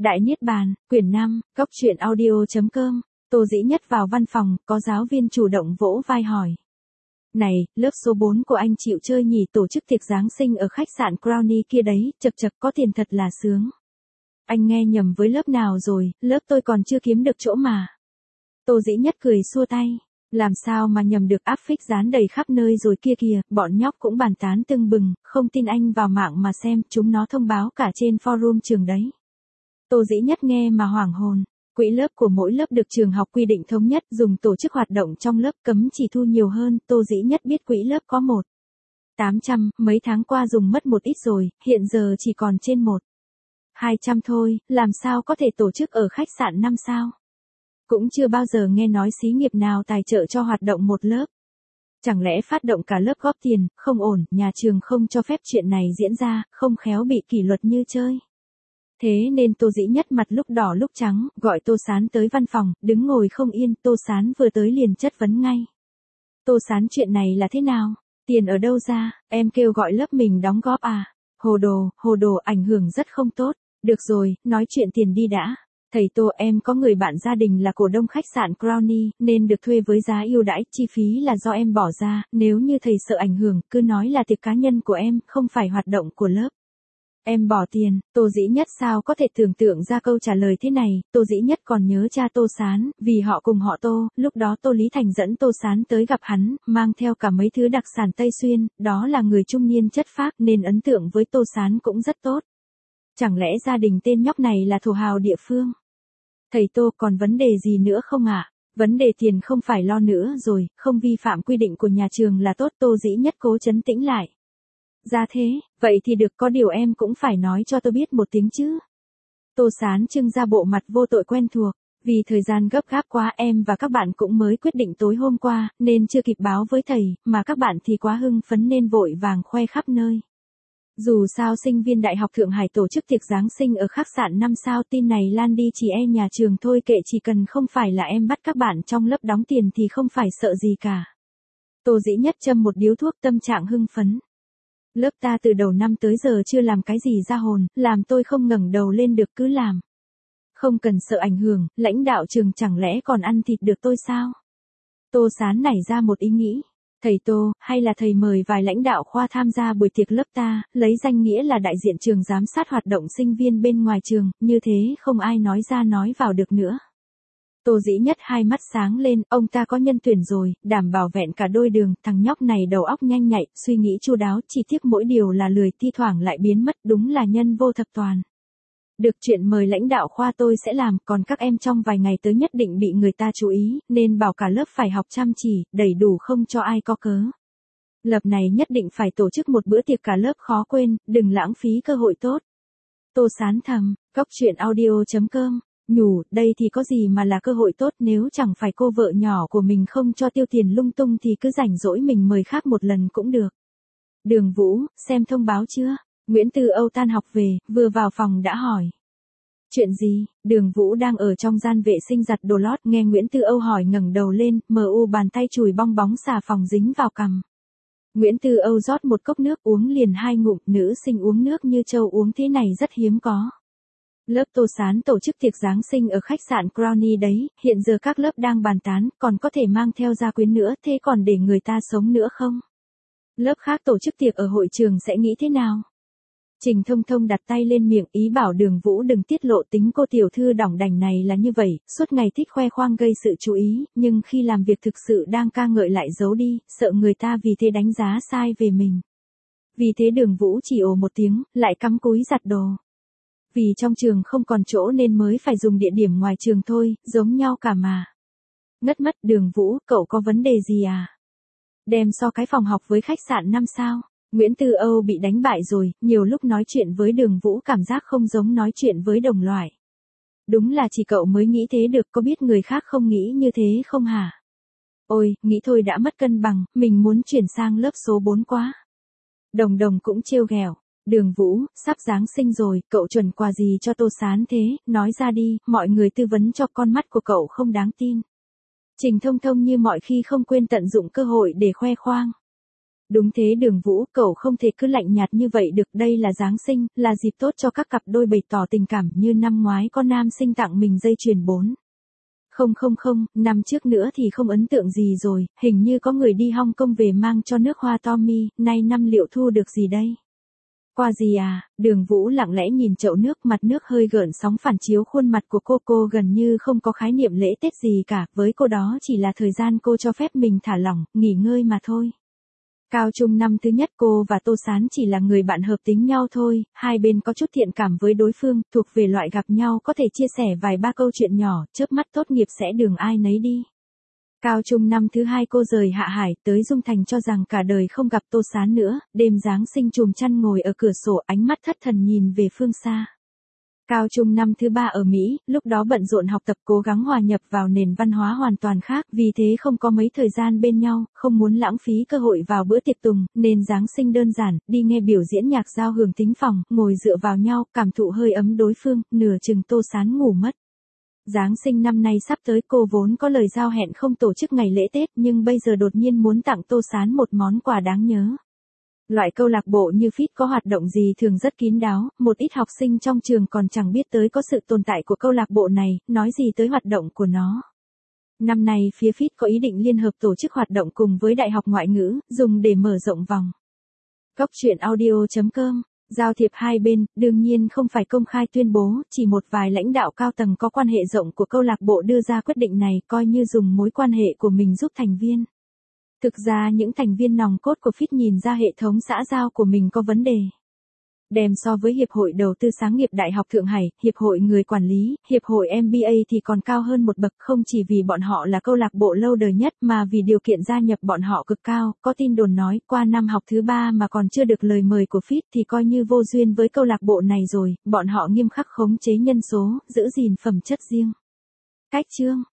Đại Niết Bàn, quyển 5, Góc truyện audio.com. Tô Dĩ Nhất vào văn phòng, có giáo viên chủ động vỗ vai hỏi. Này, lớp số 4 của anh chịu chơi nhỉ, tổ chức tiệc Giáng sinh ở khách sạn Crowny kia đấy, chật chật có tiền thật là sướng. Anh nghe nhầm với lớp nào rồi, lớp tôi còn chưa kiếm được chỗ mà. Tô Dĩ Nhất cười xua tay. Làm sao mà nhầm được, áp phích dán đầy khắp nơi rồi kia kìa, bọn nhóc cũng bàn tán tưng bừng, không tin anh vào mạng mà xem, chúng nó thông báo cả trên forum trường đấy. Tô Dĩ Nhất nghe mà hoảng hồn. Quỹ lớp của mỗi lớp được trường học quy định thống nhất dùng tổ chức hoạt động trong lớp, cấm chỉ thu nhiều hơn. Tô Dĩ Nhất biết quỹ lớp có 1.800, mấy tháng qua dùng mất một ít rồi, hiện giờ chỉ còn trên 1.200 thôi, làm sao có thể tổ chức ở khách sạn 5 sao. Cũng chưa bao giờ nghe nói xí nghiệp nào tài trợ cho hoạt động một lớp. Chẳng lẽ phát động cả lớp góp tiền, không ổn, nhà trường không cho phép chuyện này diễn ra, không khéo bị kỷ luật như chơi. Thế nên Tô Dĩ Nhất mặt lúc đỏ lúc trắng, gọi Tô Sán tới văn phòng, đứng ngồi không yên. Tô Sán vừa tới liền chất vấn ngay. Tô Sán, chuyện này là thế nào? Tiền ở đâu ra? Em kêu gọi lớp mình đóng góp à? Hồ đồ, ảnh hưởng rất không tốt. Được rồi, nói chuyện tiền đi đã. Thầy Tô, em có người bạn gia đình là cổ đông khách sạn Crowny, nên được thuê với giá ưu đãi, chi phí là do em bỏ ra, nếu như thầy sợ ảnh hưởng, cứ nói là tiệc cá nhân của em, không phải hoạt động của lớp. Em bỏ tiền. Tô Dĩ Nhất sao có thể tưởng tượng ra câu trả lời thế này. Tô Dĩ Nhất còn nhớ cha Tô Sán, vì họ cùng họ Tô, lúc đó Tô Lý Thành dẫn Tô Sán tới gặp hắn, mang theo cả mấy thứ đặc sản Tây Xuyên, đó là người trung niên chất phác nên ấn tượng với Tô Sán cũng rất tốt. Chẳng lẽ gia đình tên nhóc này là thổ hào địa phương? Thầy Tô, còn vấn đề gì nữa không ạ? Vấn đề tiền không phải lo nữa rồi, không vi phạm quy định của nhà trường là tốt. Tô Dĩ Nhất cố trấn tĩnh lại. Ra thế, vậy thì được, có điều em cũng phải nói cho tôi biết một tiếng chứ. Tô Sán trưng ra bộ mặt vô tội quen thuộc. Vì thời gian gấp gáp quá, em và các bạn cũng mới quyết định tối hôm qua, nên chưa kịp báo với thầy, mà các bạn thì quá hưng phấn nên vội vàng khoe khắp nơi. Dù sao sinh viên Đại học Thượng Hải tổ chức tiệc Giáng sinh ở khách sạn 5 sao, tin này lan đi chỉ e nhà trường thôi, kệ, chỉ cần không phải là em bắt các bạn trong lớp đóng tiền thì không phải sợ gì cả. Tô Dĩ Nhất châm một điếu thuốc, tâm trạng hưng phấn. Lớp ta từ đầu năm tới giờ chưa làm cái gì ra hồn, làm tôi không ngẩng đầu lên được, cứ làm. Không cần sợ ảnh hưởng, lãnh đạo trường chẳng lẽ còn ăn thịt được tôi sao? Tô Sán nảy ra một ý nghĩ. Thầy Tô, hay là thầy mời vài lãnh đạo khoa tham gia buổi tiệc lớp ta, lấy danh nghĩa là đại diện trường giám sát hoạt động sinh viên bên ngoài trường, như thế không ai nói ra nói vào được nữa. Tô Dĩ Nhất hai mắt sáng lên, ông ta có nhân tuyển rồi, đảm bảo vẹn cả đôi đường, thằng nhóc này đầu óc nhanh nhạy, suy nghĩ chu đáo, chỉ tiếc mỗi điều là lười, thi thoảng lại biến mất, đúng là nhân vô thập toàn. Được, chuyện mời lãnh đạo khoa tôi sẽ làm, còn các em trong vài ngày tới nhất định bị người ta chú ý, nên bảo cả lớp phải học chăm chỉ, đầy đủ, không cho ai có cớ. Lập này nhất định phải tổ chức một bữa tiệc cả lớp khó quên, đừng lãng phí cơ hội tốt. Tô Sán thầm, Góc truyện audio.com. Nhủ, đây thì có gì mà là cơ hội tốt, nếu chẳng phải cô vợ nhỏ của mình không cho tiêu tiền lung tung thì cứ rảnh rỗi mình mời khác một lần cũng được. Đường Vũ, xem thông báo chưa? Nguyễn Tư Âu tan học về, vừa vào phòng đã hỏi. Chuyện gì? Đường Vũ đang ở trong gian vệ sinh giặt đồ lót, nghe Nguyễn Tư Âu hỏi ngẩng đầu lên, bàn tay chùi bong bóng xà phòng dính vào cằm. Nguyễn Tư Âu rót một cốc nước uống liền 2 ngụm, nữ sinh uống nước như trâu uống thế này rất hiếm có. Lớp Tô Sán tổ chức tiệc Giáng sinh ở khách sạn Crowny đấy, hiện giờ các lớp đang bàn tán, còn có thể mang theo gia quyến nữa, thế còn để người ta sống nữa không? Lớp khác tổ chức tiệc ở hội trường sẽ nghĩ thế nào? Trình Thông Thông đặt tay lên miệng, ý bảo Đường Vũ đừng tiết lộ, tính cô tiểu thư đỏng đảnh này là như vậy, suốt ngày thích khoe khoang gây sự chú ý, nhưng khi làm việc thực sự đang ca ngợi lại giấu đi, sợ người ta vì thế đánh giá sai về mình. Vì thế Đường Vũ chỉ ồ một tiếng, lại cắm cúi giặt đồ. Vì trong trường không còn chỗ nên mới phải dùng địa điểm ngoài trường thôi, giống nhau cả mà. Ngất mất. Đường Vũ, cậu có vấn đề gì à? Đem so cái phòng học với khách sạn 5 sao. Nguyễn Tư Âu bị đánh bại rồi, nhiều lúc nói chuyện với Đường Vũ cảm giác không giống nói chuyện với đồng loại. Đúng là chỉ cậu mới nghĩ thế được, có biết người khác không nghĩ như thế không hả? Ôi, nghĩ thôi đã mất cân bằng, mình muốn chuyển sang lớp số 4 quá. Đồng Đồng cũng trêu ghẹo. Đường Vũ, sắp Giáng sinh rồi, cậu chuẩn quà gì cho Tô Sán thế, nói ra đi, mọi người tư vấn cho, con mắt của cậu không đáng tin. Trình Thông Thông như mọi khi không quên tận dụng cơ hội để khoe khoang. Đúng thế Đường Vũ, cậu không thể cứ lạnh nhạt như vậy được, đây là Giáng sinh, là dịp tốt cho các cặp đôi bày tỏ tình cảm, như năm ngoái có nam sinh tặng mình dây chuyền 4. Không, năm trước nữa thì không ấn tượng gì rồi, hình như có người đi Hong Kong về mang cho nước hoa Tommy, nay năm liệu thu được gì đây? Qua gì à? Đường Vũ lặng lẽ nhìn chậu nước, mặt nước hơi gợn sóng phản chiếu khuôn mặt của cô gần như không có khái niệm lễ Tết gì cả, với cô đó chỉ là thời gian cô cho phép mình thả lỏng, nghỉ ngơi mà thôi. Cao trung năm thứ nhất cô và Tô Sán chỉ là người bạn hợp tính nhau thôi, hai bên có chút thiện cảm với đối phương, thuộc về loại gặp nhau có thể chia sẻ vài ba câu chuyện nhỏ, chớp mắt tốt nghiệp sẽ đường ai nấy đi. Cao trung năm thứ hai cô rời Hạ Hải tới Dung Thành cho rằng cả đời không gặp Tô Sán nữa, đêm Giáng sinh chùm chăn ngồi ở cửa sổ, ánh mắt thất thần nhìn về phương xa. Cao trung năm thứ ba ở Mỹ, lúc đó bận rộn học tập cố gắng hòa nhập vào nền văn hóa hoàn toàn khác, vì thế không có mấy thời gian bên nhau, không muốn lãng phí cơ hội vào bữa tiệc tùng, nên Giáng sinh đơn giản, đi nghe biểu diễn nhạc giao hưởng thính phòng, ngồi dựa vào nhau, cảm thụ hơi ấm đối phương, nửa chừng Tô Sán ngủ mất. Giáng sinh năm nay sắp tới, cô vốn có lời giao hẹn không tổ chức ngày lễ Tết, nhưng bây giờ đột nhiên muốn tặng Tô Sán một món quà đáng nhớ. Loại câu lạc bộ như FIT có hoạt động gì thường rất kín đáo, một ít học sinh trong trường còn chẳng biết tới có sự tồn tại của câu lạc bộ này, nói gì tới hoạt động của nó. Năm nay phía FIT có ý định liên hợp tổ chức hoạt động cùng với Đại học Ngoại ngữ, dùng để mở rộng vòng. Góc truyện audio.com. Giao thiệp hai bên, đương nhiên không phải công khai tuyên bố, chỉ một vài lãnh đạo cao tầng có quan hệ rộng của câu lạc bộ đưa ra quyết định này, coi như dùng mối quan hệ của mình giúp thành viên. Thực ra những thành viên nòng cốt của FIT nhìn ra hệ thống xã giao của mình có vấn đề. Đem so với Hiệp hội Đầu tư Sáng nghiệp Đại học Thượng Hải, Hiệp hội Người Quản lý, Hiệp hội MBA thì còn cao hơn một bậc, không chỉ vì bọn họ là câu lạc bộ lâu đời nhất mà vì điều kiện gia nhập bọn họ cực cao. Có tin đồn nói qua năm học thứ 3 mà còn chưa được lời mời của FIT thì coi như vô duyên với câu lạc bộ này rồi, bọn họ nghiêm khắc khống chế nhân số, giữ gìn phẩm chất riêng. Cách chương